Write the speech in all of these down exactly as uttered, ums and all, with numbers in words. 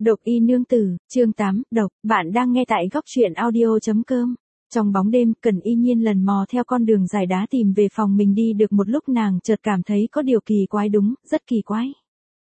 Độc y nương tử, chương tám, độc, bạn đang nghe tại góc truyện audio.com. Trong bóng đêm, Cần Y Nhiên lần mò theo con đường dài đá tìm về phòng mình đi được một lúc nàng chợt cảm thấy có điều kỳ quái đúng, rất kỳ quái.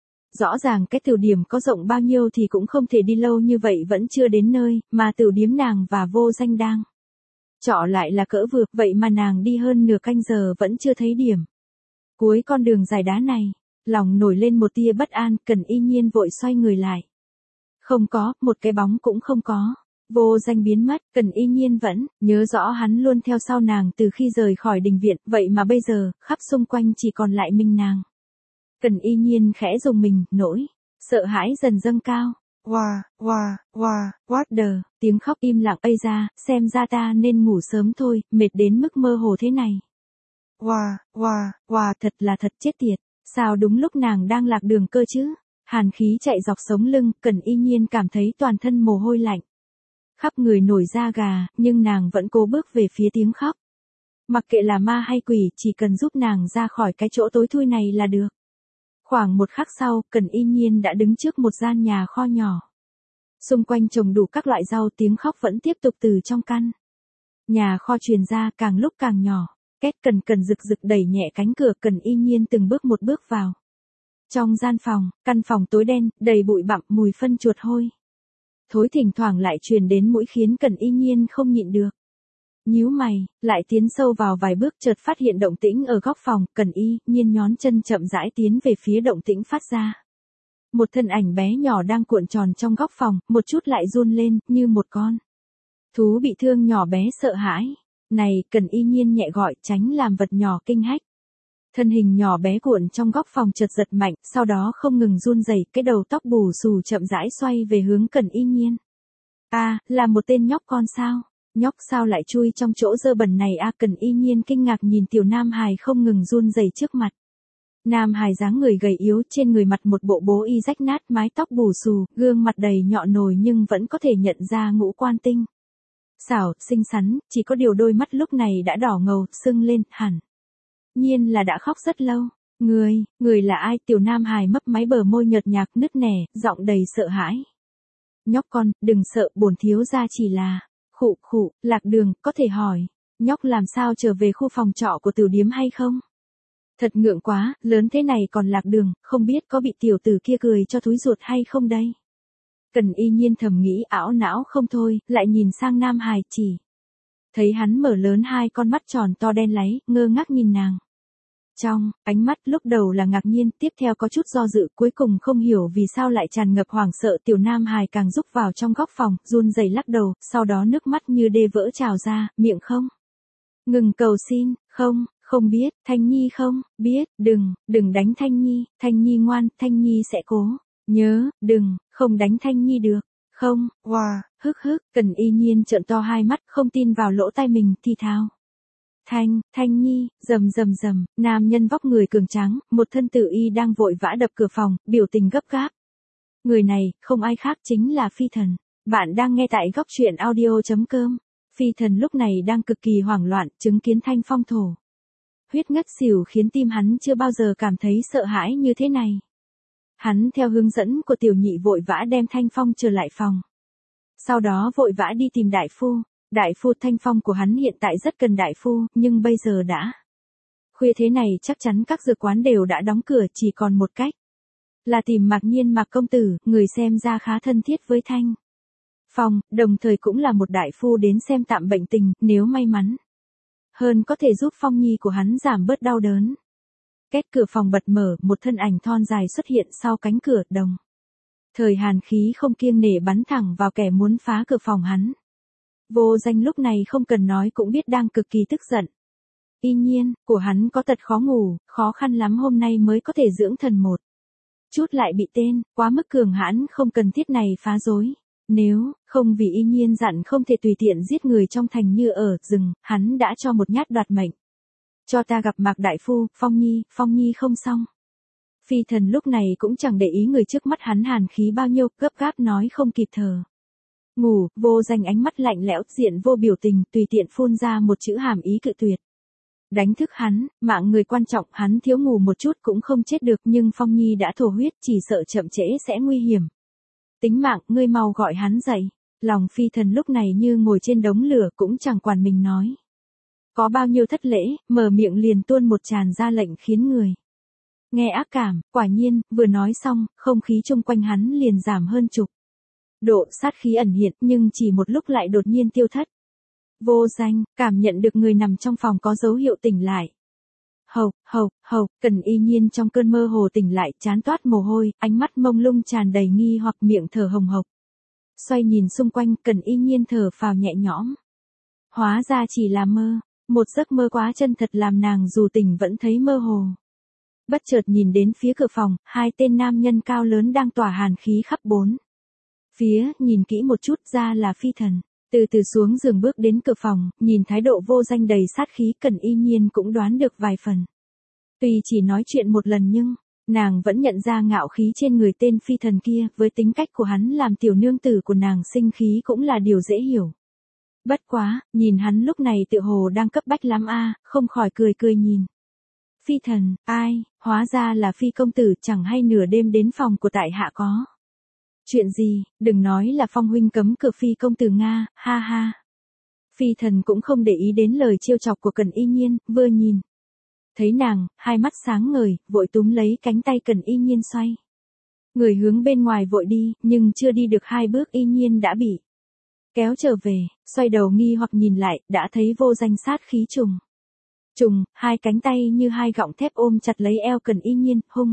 Rõ ràng cái tiểu điểm có rộng bao nhiêu thì cũng không thể đi lâu như vậy vẫn chưa đến nơi, mà tiểu điếm nàng và Vô Danh đang trọ lại là cỡ vừa, vậy mà nàng đi hơn nửa canh giờ vẫn chưa thấy điểm. Cuối con đường dài đá này, lòng nổi lên một tia bất an, Cần Y Nhiên vội xoay người lại. Không có, một cái bóng cũng không có. Vô Danh biến mất, Cần Y Nhiên vẫn nhớ rõ hắn luôn theo sau nàng từ khi rời khỏi đình viện, vậy mà bây giờ, khắp xung quanh chỉ còn lại mình nàng. Cần Y Nhiên khẽ rùng mình, nỗi sợ hãi dần dâng cao. Wow, wow, wow, what the, tiếng khóc im lặng ây ra, xem ra ta nên ngủ sớm thôi, mệt đến mức mơ hồ thế này. Wow, wow, wow, thật là thật chết tiệt, sao đúng lúc nàng đang lạc đường cơ chứ? Hàn khí chạy dọc sống lưng, Cần Y Nhiên cảm thấy toàn thân mồ hôi lạnh. Khắp người nổi da gà, nhưng nàng vẫn cố bước về phía tiếng khóc. Mặc kệ là ma hay quỷ, chỉ cần giúp nàng ra khỏi cái chỗ tối thui này là được. Khoảng một khắc sau, Cần Y Nhiên đã đứng trước một gian nhà kho nhỏ. Xung quanh trồng đủ các loại rau, tiếng khóc vẫn tiếp tục từ trong căn nhà kho truyền ra, càng lúc càng nhỏ. Két cần cần rực rực đẩy nhẹ cánh cửa, Cần Y Nhiên từng bước một bước vào. Trong gian phòng, căn phòng tối đen, đầy bụi bặm, mùi phân chuột hôi thối thỉnh thoảng lại truyền đến mũi khiến Cần Y Nhiên không nhịn được. Nhíu mày, lại tiến sâu vào vài bước chợt phát hiện động tĩnh ở góc phòng, Cần Y Nhiên nhón chân chậm rãi tiến về phía động tĩnh phát ra. Một thân ảnh bé nhỏ đang cuộn tròn trong góc phòng, một chút lại run lên, như một con thú bị thương nhỏ bé sợ hãi. Này, Cần Y Nhiên nhẹ gọi, tránh làm vật nhỏ kinh hách. Thân hình nhỏ bé cuộn trong góc phòng chợt giật mạnh, sau đó không ngừng run rẩy, cái đầu tóc bù xù chậm rãi xoay về hướng Cần Y Nhiên. A, à, là một tên nhóc con sao? Nhóc sao lại chui trong chỗ dơ bẩn này a? À, Cần Y Nhiên kinh ngạc nhìn tiểu nam hài không ngừng run rẩy trước mặt. Nam hài dáng người gầy yếu, trên người mặt một bộ bố y rách nát, mái tóc bù xù, gương mặt đầy nhọn nồi nhưng vẫn có thể nhận ra ngũ quan tinh xảo, xinh xắn, chỉ có điều đôi mắt lúc này đã đỏ ngầu, sưng lên, hẳn nhiên là đã khóc rất lâu. Người, người là ai? Tiểu nam hài mấp máy bờ môi nhợt nhạt nứt nẻ, giọng đầy sợ hãi. Nhóc con, đừng sợ, bổn thiếu gia chỉ là khụ khụ, lạc đường, có thể hỏi nhóc làm sao trở về khu phòng trọ của tiểu điếm hay không? Thật ngượng quá, lớn thế này còn lạc đường, không biết có bị tiểu tử kia cười cho thúi ruột hay không đây? Cần Y Nhiên thầm nghĩ, ảo não không thôi, lại nhìn sang nam hài, chỉ thấy hắn mở lớn hai con mắt tròn to đen láy, ngơ ngác nhìn nàng. Trong ánh mắt lúc đầu là ngạc nhiên, tiếp theo có chút do dự, cuối cùng không hiểu vì sao lại tràn ngập hoảng sợ. Tiểu nam hài càng rúc vào trong góc phòng, run rẩy lắc đầu, sau đó nước mắt như đê vỡ trào ra, miệng không ngừng cầu xin, không, không biết, Thanh Nhi không, biết, đừng, đừng đánh Thanh Nhi, Thanh Nhi ngoan, Thanh Nhi sẽ cố, nhớ, đừng, không đánh Thanh Nhi được, không, wow, hức hức, Cần Y Nhiên trợn to hai mắt, không tin vào lỗ tai mình, thì thào. Thanh, Thanh Nhi, rầm rầm rầm, nam nhân vóc người cường tráng, một thân tự y đang vội vã đập cửa phòng, biểu tình gấp gáp. Người này, không ai khác chính là Phi Thần. Bạn đang nghe tại góc truyện audio.com. Phi Thần lúc này đang cực kỳ hoảng loạn, chứng kiến Thanh Phong thổ huyết ngất xỉu khiến tim hắn chưa bao giờ cảm thấy sợ hãi như thế này. Hắn theo hướng dẫn của tiểu nhị vội vã đem Thanh Phong trở lại phòng. Sau đó vội vã đi tìm đại phu. Đại phu, Thanh Phong của hắn hiện tại rất cần đại phu, nhưng bây giờ đã khuya thế này chắc chắn các dược quán đều đã đóng cửa, chỉ còn một cách là tìm Mạc Nhiên Mạc công tử, người xem ra khá thân thiết với Thanh Phong, đồng thời cũng là một đại phu đến xem tạm bệnh tình, nếu may mắn hơn có thể giúp Phong Nhi của hắn giảm bớt đau đớn. Két cửa phòng bật mở, một thân ảnh thon dài xuất hiện sau cánh cửa, đồng thời hàn khí không kiêng nể bắn thẳng vào kẻ muốn phá cửa phòng hắn. Vô Danh lúc này không cần nói cũng biết đang cực kỳ tức giận. Y Nhiên, của hắn có tật khó ngủ, khó khăn lắm hôm nay mới có thể dưỡng thần một chút lại bị tên, quá mức cường hãn không cần thiết này phá rối. Nếu không vì Y Nhiên dặn không thể tùy tiện giết người trong thành như ở rừng, hắn đã cho một nhát đoạt mệnh. Cho ta gặp Mạc đại phu, Phong Nhi, Phong Nhi không xong. Phi Thần lúc này cũng chẳng để ý người trước mắt hắn hàn khí bao nhiêu, gấp gáp nói không kịp thở. Ngủ, Vô Danh ánh mắt lạnh lẽo, diện vô biểu tình, tùy tiện phun ra một chữ hàm ý cự tuyệt. Đánh thức hắn, mạng người quan trọng, hắn thiếu ngủ một chút cũng không chết được, nhưng Phong Nhi đã thổ huyết, chỉ sợ chậm trễ sẽ nguy hiểm. Tính mạng, ngươi mau gọi hắn dậy. Lòng phi thần lúc này như ngồi trên đống lửa cũng chẳng quản mình nói. Có bao nhiêu thất lễ, mở miệng liền tuôn một tràn ra lệnh khiến người nghe ác cảm. Quả nhiên, vừa nói xong, không khí chung quanh hắn liền giảm hơn chục độ, sát khí ẩn hiện nhưng chỉ một lúc lại đột nhiên tiêu thất. Vô Danh, cảm nhận được người nằm trong phòng có dấu hiệu tỉnh lại. Hộc, hộc, hộc, Cần Y Nhiên trong cơn mơ hồ tỉnh lại, trán toát mồ hôi, ánh mắt mông lung tràn đầy nghi hoặc, miệng thở hồng hộc. Xoay nhìn xung quanh, Cần Y Nhiên thở phào nhẹ nhõm. Hóa ra chỉ là mơ, một giấc mơ quá chân thật làm nàng dù tỉnh vẫn thấy mơ hồ. Bất chợt nhìn đến phía cửa phòng, hai tên nam nhân cao lớn đang tỏa hàn khí khắp bốn phía, nhìn kỹ một chút ra là Phi Thần. Từ từ xuống giường bước đến cửa phòng, nhìn thái độ Vô Danh đầy sát khí, Cần Y Nhiên cũng đoán được vài phần. Tuy chỉ nói chuyện một lần nhưng, nàng vẫn nhận ra ngạo khí trên người tên Phi Thần kia, với tính cách của hắn làm tiểu nương tử của nàng sinh khí cũng là điều dễ hiểu. Bất quá, nhìn hắn lúc này tựa hồ đang cấp bách lắm a, không khỏi cười cười nhìn. Phi Thần, ai, hóa ra là Phi công tử, chẳng hay nửa đêm đến phòng của tại hạ có chuyện gì, đừng nói là Phong huynh cấm cửa Phi công tử Nga, ha ha. Phi Thần cũng không để ý đến lời trêu chọc của Cần Y Nhiên, vừa nhìn thấy nàng, hai mắt sáng ngời, vội túm lấy cánh tay Cần Y Nhiên xoay người hướng bên ngoài vội đi, nhưng chưa đi được hai bước Y Nhiên đã bị kéo trở về. Xoay đầu nghi hoặc nhìn lại, đã thấy Vô Danh sát khí trùng trùng, hai cánh tay như hai gọng thép ôm chặt lấy eo Cần Y Nhiên, hung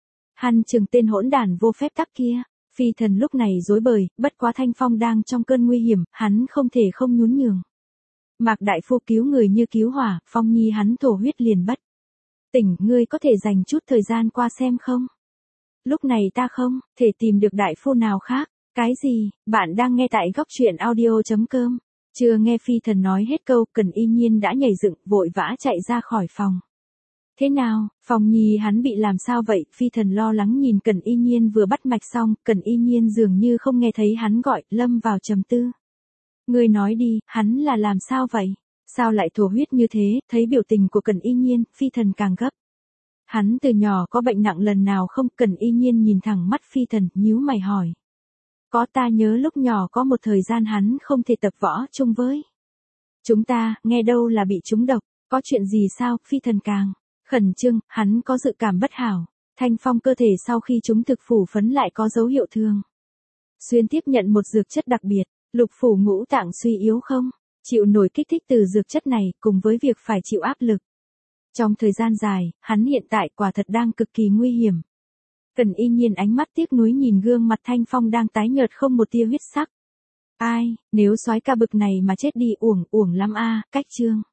hằn chừng tên hỗn đản vô phép tắc kia. Phi Thần lúc này rối bời, bất quá Thanh Phong đang trong cơn nguy hiểm, hắn không thể không nhún nhường. Mạc đại phu cứu người như cứu hỏa, Phong nhi hắn thổ huyết liền bất tỉnh, ngươi có thể dành chút thời gian qua xem không? Lúc này ta không thể tìm được đại phu nào khác. Cái gì? Bạn đang nghe tại góc truyện audio chấm com. Chưa nghe Phi Thần nói hết câu, Cần Y Nhiên đã nhảy dựng, vội vã chạy ra khỏi phòng. Thế nào, Phong nhi hắn bị làm sao vậy? Phi Thần lo lắng nhìn Cần Y Nhiên vừa bắt mạch xong, Cần Y Nhiên dường như không nghe thấy hắn gọi, lâm vào trầm tư. Ngươi nói đi, hắn là làm sao vậy? Sao lại thổ huyết như thế? Thấy biểu tình của Cần Y Nhiên, Phi Thần càng gấp. Hắn từ nhỏ có bệnh nặng lần nào không? Cần Y Nhiên nhìn thẳng mắt Phi Thần, nhíu mày hỏi. Có, ta nhớ lúc nhỏ có một thời gian hắn không thể tập võ chung với chúng ta, nghe đâu là bị trúng độc. Có chuyện gì sao? Phi Thần càng khẩn trương, hắn có dự cảm bất hảo. Thanh phong cơ thể sau khi chúng thực phủ phấn lại có dấu hiệu thường xuyên tiếp nhận một dược chất đặc biệt, lục phủ ngũ tạng suy yếu không chịu nổi kích thích từ dược chất này, cùng với việc phải chịu áp lực trong thời gian dài, hắn hiện tại quả thật đang cực kỳ nguy hiểm. Cần Y Nhiên ánh mắt tiếc nuối nhìn gương mặt Thanh Phong đang tái nhợt không một tia huyết sắc. Ai, nếu soái ca bực này mà chết đi uổng uổng lắm a, cách chương.